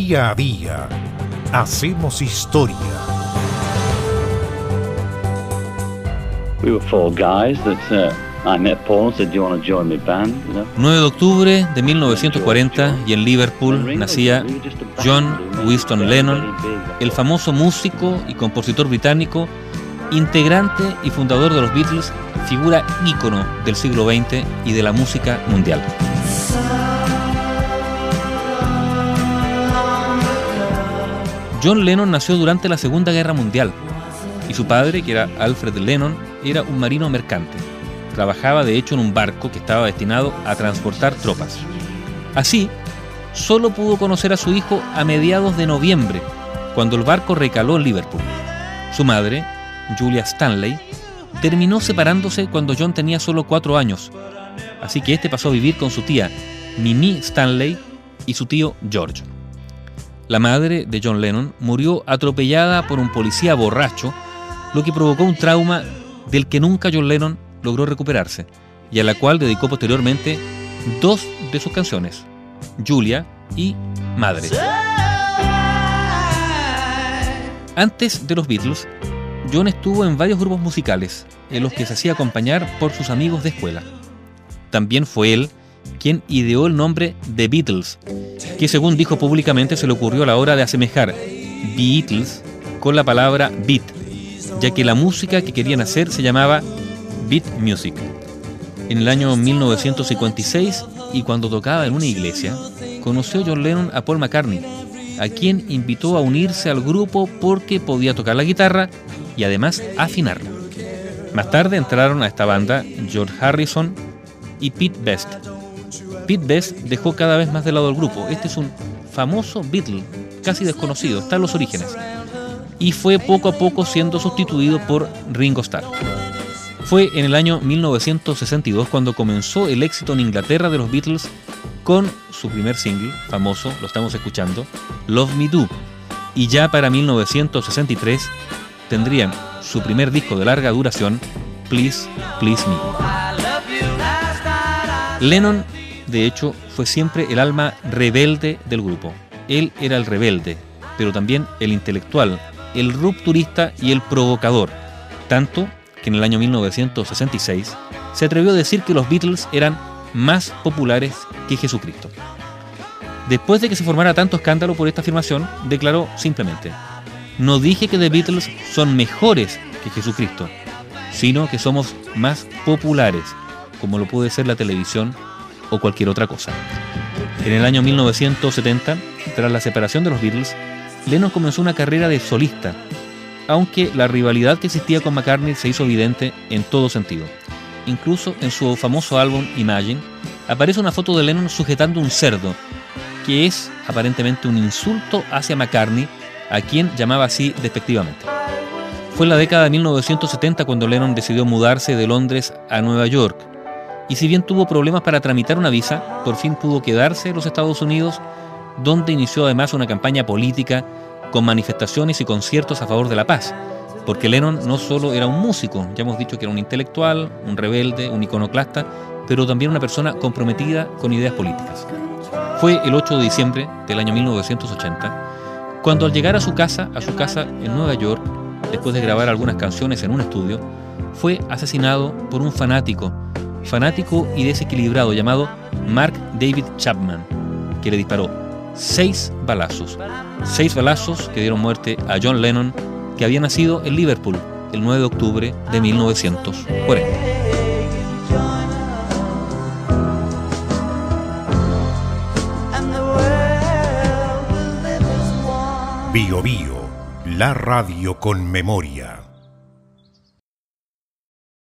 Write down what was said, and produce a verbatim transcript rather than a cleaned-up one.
Día a día hacemos historia. We were four guys that uh, I met Paul and said, "Do you want to join my band?" You know? nueve de octubre de mil novecientos cuarenta y en Liverpool nacía John Winston Lennon, el famoso músico y compositor británico, integrante y fundador de los Beatles, figura ícono del siglo veinte y de la música mundial. John Lennon nació durante la Segunda Guerra Mundial y su padre, que era Alfred Lennon, era un marino mercante. Trabajaba de hecho en un barco que estaba destinado a transportar tropas. Así, solo pudo conocer a su hijo a mediados de noviembre, cuando el barco recaló en Liverpool. Su madre, Julia Stanley, terminó separándose cuando John tenía solo cuatro años, así que este pasó a vivir con su tía, Mimi Stanley, y su tío George. La madre de John Lennon murió atropellada por un policía borracho, lo que provocó un trauma del que nunca John Lennon logró recuperarse, y a la cual dedicó posteriormente dos de sus canciones, Julia y Madre. Antes de los Beatles, John estuvo en varios grupos musicales, en los que se hacía acompañar por sus amigos de escuela. También fue él quien ideó el nombre The Beatles, que según dijo públicamente se le ocurrió a la hora de asemejar Beatles con la palabra beat, ya que la música que querían hacer se llamaba beat music. En el año mil novecientos cincuenta y seis, y cuando tocaba en una iglesia, conoció John Lennon a Paul McCartney, a quien invitó a unirse al grupo porque podía tocar la guitarra y además afinarla. Más tarde entraron a esta banda George Harrison y Pete Best. Pete Best dejó cada vez más de lado el grupo. Este es un famoso Beatle, casi desconocido, está en los orígenes, y fue poco a poco siendo sustituido por Ringo Starr. Fue en el año mil novecientos sesenta y dos cuando comenzó el éxito en Inglaterra de los Beatles con su primer single, famoso, lo estamos escuchando, Love Me Do, y ya para mil novecientos sesenta y tres tendrían su primer disco de larga duración, Please, Please Me. Lennon, de hecho, fue siempre el alma rebelde del grupo. Él era el rebelde, pero también el intelectual, el rupturista y el provocador, tanto que en el año mil novecientos sesenta y seis se atrevió a decir que los Beatles eran más populares que Jesucristo. Después de que se formara tanto escándalo por esta afirmación, declaró simplemente: "No dije que The Beatles son mejores que Jesucristo, sino que somos más populares, como lo puede ser la televisión o cualquier otra cosa". En el año mil novecientos setenta, tras la separación de los Beatles, Lennon comenzó una carrera de solista, aunque la rivalidad que existía con McCartney se hizo evidente en todo sentido. Incluso en su famoso álbum Imagine aparece una foto de Lennon sujetando un cerdo, que es aparentemente un insulto hacia McCartney, a quien llamaba así despectivamente. Fue en la década de mil novecientos setenta cuando Lennon decidió mudarse de Londres a Nueva York, y si bien tuvo problemas para tramitar una visa, por fin pudo quedarse en los Estados Unidos, donde inició además una campaña política con manifestaciones y conciertos a favor de la paz, porque Lennon no solo era un músico, ya hemos dicho que era un intelectual, un rebelde, un iconoclasta, pero también una persona comprometida con ideas políticas. Fue el ocho de diciembre del año mil novecientos ochenta, cuando al llegar a su casa, a su casa en Nueva York, después de grabar algunas canciones en un estudio, fue asesinado por un fanático, fanático y desequilibrado llamado Mark David Chapman, que le disparó seis balazos, seis balazos que dieron muerte a John Lennon, que había nacido en Liverpool el nueve de octubre de mil novecientos cuarenta. Bio Bio, la radio con memoria.